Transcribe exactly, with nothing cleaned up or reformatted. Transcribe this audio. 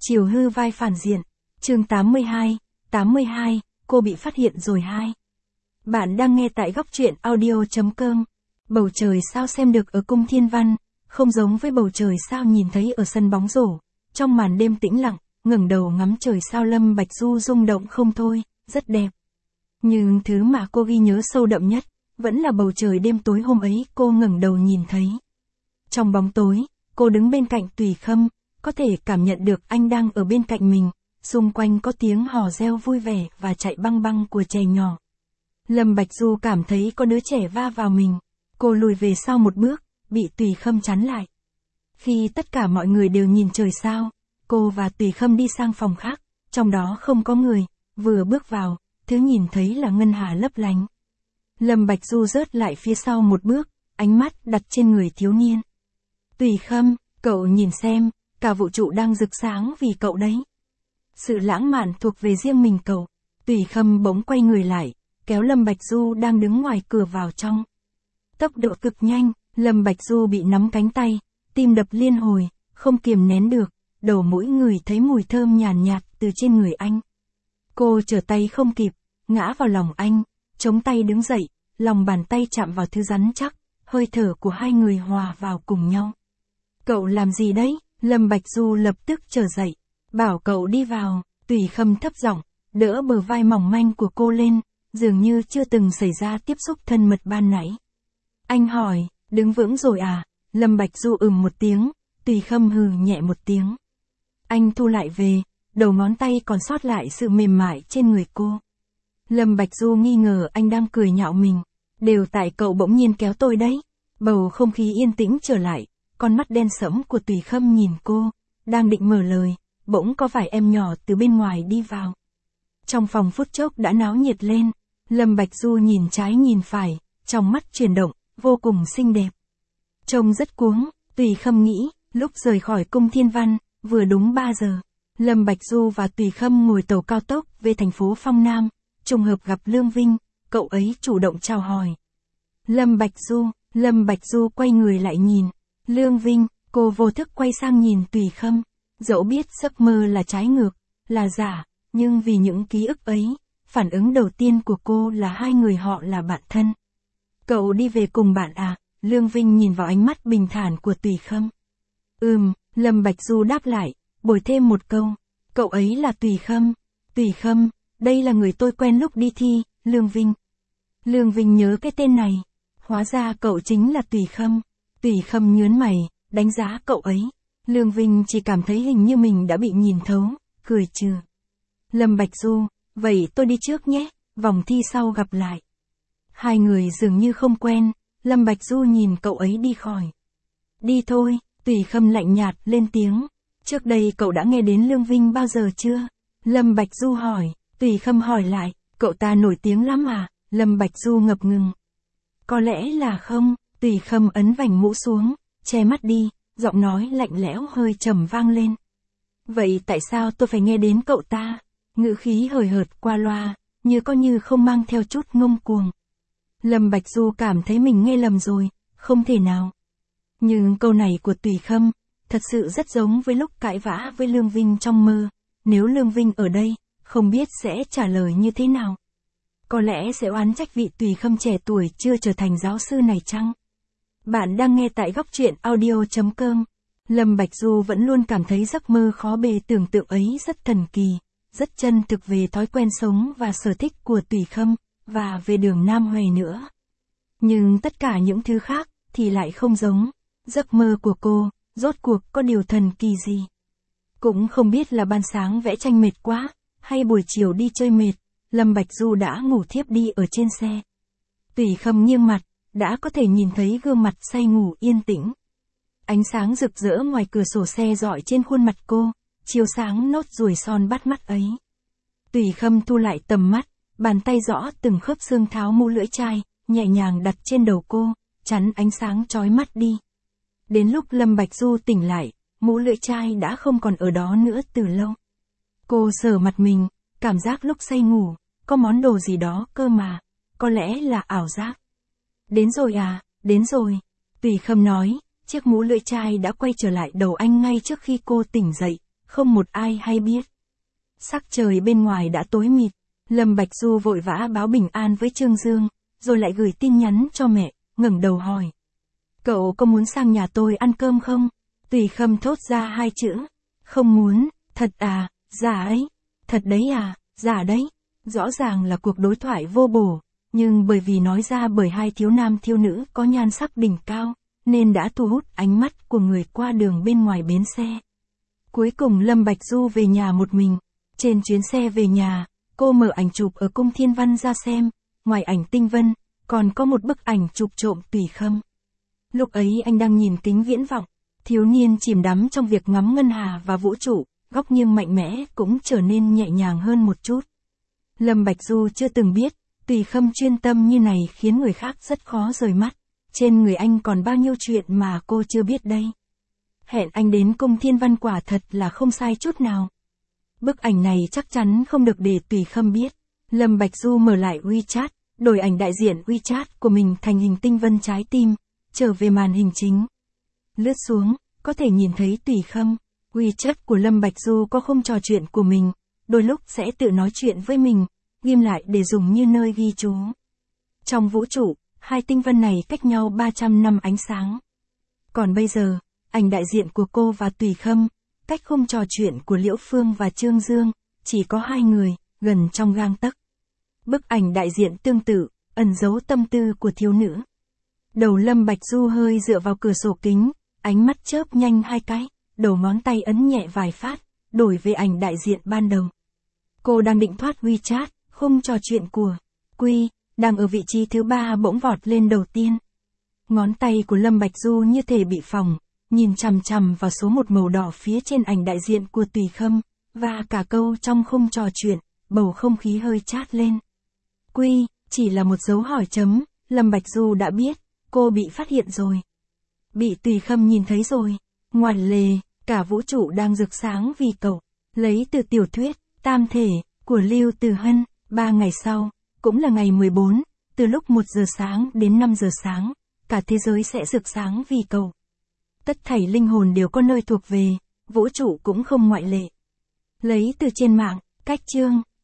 Chiều hư vai phản diện. Chương tám mươi hai, tám mươi hai, cô bị phát hiện rồi hai. Bạn đang nghe tại góc truyện audio chấm com. Bầu trời sao xem được ở cung Thiên Văn, không giống với bầu trời sao nhìn thấy ở sân bóng rổ. Trong màn đêm tĩnh lặng, ngẩng đầu ngắm trời sao Lâm Bạch Du rung động không thôi, rất đẹp. Nhưng thứ mà cô ghi nhớ sâu đậm nhất, vẫn là bầu trời đêm tối hôm ấy cô ngẩng đầu nhìn thấy. Trong bóng tối, cô đứng bên cạnh Tùy Khâm, có thể cảm nhận được anh đang ở bên cạnh mình, xung quanh có tiếng hò reo vui vẻ và chạy băng băng của trẻ nhỏ. Lâm Bạch Du cảm thấy có đứa trẻ va vào mình, cô lùi về sau một bước, bị Tùy Khâm chắn lại. Khi tất cả mọi người đều nhìn trời sao, cô và Tùy Khâm đi sang phòng khác, trong đó không có người, vừa bước vào, thứ nhìn thấy là ngân hà lấp lánh. Lâm Bạch Du rớt lại phía sau một bước, ánh mắt đặt trên người thiếu niên. Tùy Khâm, cậu nhìn xem, cả vũ trụ đang rực sáng vì cậu đấy. Sự lãng mạn thuộc về riêng mình cậu. Tùy Khâm bỗng quay người lại, kéo Lâm Bạch Du đang đứng ngoài cửa vào trong. Tốc độ cực nhanh, Lâm Bạch Du bị nắm cánh tay, tim đập liên hồi, không kiềm nén được, đầu mũi người thấy mùi thơm nhàn nhạt, nhạt từ trên người anh. Cô trở tay không kịp, ngã vào lòng anh, chống tay đứng dậy, lòng bàn tay chạm vào thứ rắn chắc, hơi thở của hai người hòa vào cùng nhau. Cậu làm gì đấy? Lâm Bạch Du lập tức trở dậy, bảo cậu đi vào. Tùy Khâm thấp giọng, đỡ bờ vai mỏng manh của cô lên, dường như chưa từng xảy ra tiếp xúc thân mật ban nãy. Anh hỏi, đứng vững rồi à? Lâm Bạch Du ừm một tiếng, Tùy Khâm hừ nhẹ một tiếng. Anh thu lại về, đầu ngón tay còn sót lại sự mềm mại trên người cô. Lâm Bạch Du nghi ngờ anh đang cười nhạo mình, đều tại cậu bỗng nhiên kéo tôi đấy. Bầu không khí yên tĩnh trở lại, con mắt đen sẫm của Tùy Khâm nhìn cô, đang định mở lời, bỗng có vài em nhỏ từ bên ngoài đi vào. Trong phòng phút chốc đã náo nhiệt lên, Lâm Bạch Du nhìn trái nhìn phải, trong mắt chuyển động, vô cùng xinh đẹp. Trông rất cuống, Tùy Khâm nghĩ, lúc rời khỏi cung Thiên Văn, vừa đúng ba giờ, Lâm Bạch Du và Tùy Khâm ngồi tàu cao tốc về thành phố Phong Nam, trùng hợp gặp Lương Vinh, cậu ấy chủ động chào hỏi. Lâm Bạch Du, Lâm Bạch Du quay người lại nhìn, Lương Vinh, cô vô thức quay sang nhìn Tùy Khâm, dẫu biết giấc mơ là trái ngược, là giả, nhưng vì những ký ức ấy, phản ứng đầu tiên của cô là hai người họ là bạn thân. Cậu đi về cùng bạn à? Lương Vinh nhìn vào ánh mắt bình thản của Tùy Khâm. Ừm, Lâm Bạch Du đáp lại, bồi thêm một câu, cậu ấy là Tùy Khâm. Tùy Khâm, đây là người tôi quen lúc đi thi. Lương Vinh. Lương Vinh nhớ cái tên này, hóa ra cậu chính là Tùy Khâm. Tùy Khâm nhớn mày, đánh giá cậu ấy. Lương Vinh chỉ cảm thấy hình như mình đã bị nhìn thấu, cười trừ. Lâm Bạch Du, vậy tôi đi trước nhé, vòng thi sau gặp lại. Hai người dường như không quen, Lâm Bạch Du nhìn cậu ấy đi khỏi. Đi thôi, Tùy Khâm lạnh nhạt lên tiếng. Trước đây cậu đã nghe đến Lương Vinh bao giờ chưa? Lâm Bạch Du hỏi. Tùy Khâm hỏi lại, cậu ta nổi tiếng lắm à? Lâm Bạch Du ngập ngừng. Có lẽ là không. Tùy Khâm ấn vành mũ xuống, che mắt đi, giọng nói lạnh lẽo hơi trầm vang lên. Vậy tại sao tôi phải nghe đến cậu ta? Ngữ khí hời hợt qua loa, như có như không mang theo chút ngông cuồng. Lâm Bạch Du cảm thấy mình nghe lầm rồi, không thể nào. Nhưng câu này của Tùy Khâm, thật sự rất giống với lúc cãi vã với Lương Vinh trong mơ. Nếu Lương Vinh ở đây, không biết sẽ trả lời như thế nào. Có lẽ sẽ oán trách vị Tùy Khâm trẻ tuổi chưa trở thành giáo sư này chăng? Bạn đang nghe tại góc truyện audio chấm com. Lâm Bạch Du vẫn luôn cảm thấy giấc mơ khó bề tưởng tượng ấy rất thần kỳ, rất chân thực về thói quen sống và sở thích của Tùy Khâm, và về đường Nam Huệ nữa. Nhưng tất cả những thứ khác, thì lại không giống. Giấc mơ của cô, rốt cuộc có điều thần kỳ gì? Cũng không biết là ban sáng vẽ tranh mệt quá, hay buổi chiều đi chơi mệt, Lâm Bạch Du đã ngủ thiếp đi ở trên xe. Tùy Khâm nghiêng mặt, đã có thể nhìn thấy gương mặt say ngủ yên tĩnh. Ánh sáng rực rỡ ngoài cửa sổ xe rọi trên khuôn mặt cô, chiếu sáng nốt ruồi son bắt mắt ấy. Tùy Khâm thu lại tầm mắt, bàn tay rõ từng khớp xương tháo mũ lưỡi chai, nhẹ nhàng đặt trên đầu cô, chắn ánh sáng chói mắt đi. Đến lúc Lâm Bạch Du tỉnh lại, mũ lưỡi chai đã không còn ở đó nữa từ lâu. Cô sờ mặt mình, cảm giác lúc say ngủ, có món đồ gì đó cơ mà, có lẽ là ảo giác. Đến rồi à, đến rồi. Tùy Khâm nói, chiếc mũ lưỡi chai đã quay trở lại đầu anh ngay trước khi cô tỉnh dậy, không một ai hay biết. Sắc trời bên ngoài đã tối mịt, Lâm Bạch Du vội vã báo bình an với Trương Dương, rồi lại gửi tin nhắn cho mẹ, ngẩng đầu hỏi. Cậu có muốn sang nhà tôi ăn cơm không? Tùy Khâm thốt ra hai chữ. Không muốn, thật à, dạ ấy, thật đấy à, dạ đấy. Rõ ràng là cuộc đối thoại vô bổ, nhưng bởi vì nói ra bởi hai thiếu nam thiếu nữ có nhan sắc đỉnh cao, nên đã thu hút ánh mắt của người qua đường bên ngoài bến xe. Cuối cùng Lâm Bạch Du về nhà một mình. Trên chuyến xe về nhà, cô mở ảnh chụp ở cung Thiên Văn ra xem, ngoài ảnh Tinh Vân, còn có một bức ảnh chụp trộm Tùy Khâm. Lúc ấy anh đang nhìn kính viễn vọng, thiếu niên chìm đắm trong việc ngắm ngân hà và vũ trụ, góc nghiêng mạnh mẽ cũng trở nên nhẹ nhàng hơn một chút. Lâm Bạch Du chưa từng biết, Tùy Khâm chuyên tâm như này khiến người khác rất khó rời mắt. Trên người anh còn bao nhiêu chuyện mà cô chưa biết đây. Hẹn anh đến cung Thiên Văn quả thật là không sai chút nào. Bức ảnh này chắc chắn không được để Tùy Khâm biết. Lâm Bạch Du mở lại WeChat, đổi ảnh đại diện WeChat của mình thành hình tinh vân trái tim, trở về màn hình chính. Lướt xuống, có thể nhìn thấy Tùy Khâm. WeChat của Lâm Bạch Du có khung trò chuyện của mình, đôi lúc sẽ tự nói chuyện với mình, ghim lại để dùng như nơi ghi chú. Trong vũ trụ, hai tinh vân này cách nhau ba trăm năm ánh sáng. Còn bây giờ, ảnh đại diện của cô và Tùy Khâm, cách khung trò chuyện của Liễu Phương và Trương Dương, chỉ có hai người, gần trong gang tấc. Bức ảnh đại diện tương tự, ẩn giấu tâm tư của thiếu nữ. Đầu Lâm Bạch Du hơi dựa vào cửa sổ kính, ánh mắt chớp nhanh hai cái, đầu ngón tay ấn nhẹ vài phát, đổi về ảnh đại diện ban đầu. Cô đang định thoát WeChat, khung trò chuyện của Quy, đang ở vị trí thứ ba bỗng vọt lên đầu tiên. Ngón tay của Lâm Bạch Du như thể bị phỏng, nhìn chằm chằm vào số một màu đỏ phía trên ảnh đại diện của Tùy Khâm, và cả câu trong khung trò chuyện, bầu không khí hơi chát lên. Quy, chỉ là một dấu hỏi chấm, Lâm Bạch Du đã biết, cô bị phát hiện rồi. Bị Tùy Khâm nhìn thấy rồi. Ngoạn lề, cả vũ trụ đang rực sáng vì cậu. Lấy từ tiểu thuyết, Tam Thể, của Lưu Từ Hân, ba ngày sau, cũng là ngày mười bốn, từ lúc một giờ sáng đến năm giờ sáng, cả thế giới sẽ rực sáng vì cậu. Tất thảy linh hồn đều có nơi thuộc về, vũ trụ cũng không ngoại lệ. Lấy từ trên mạng, cách chương.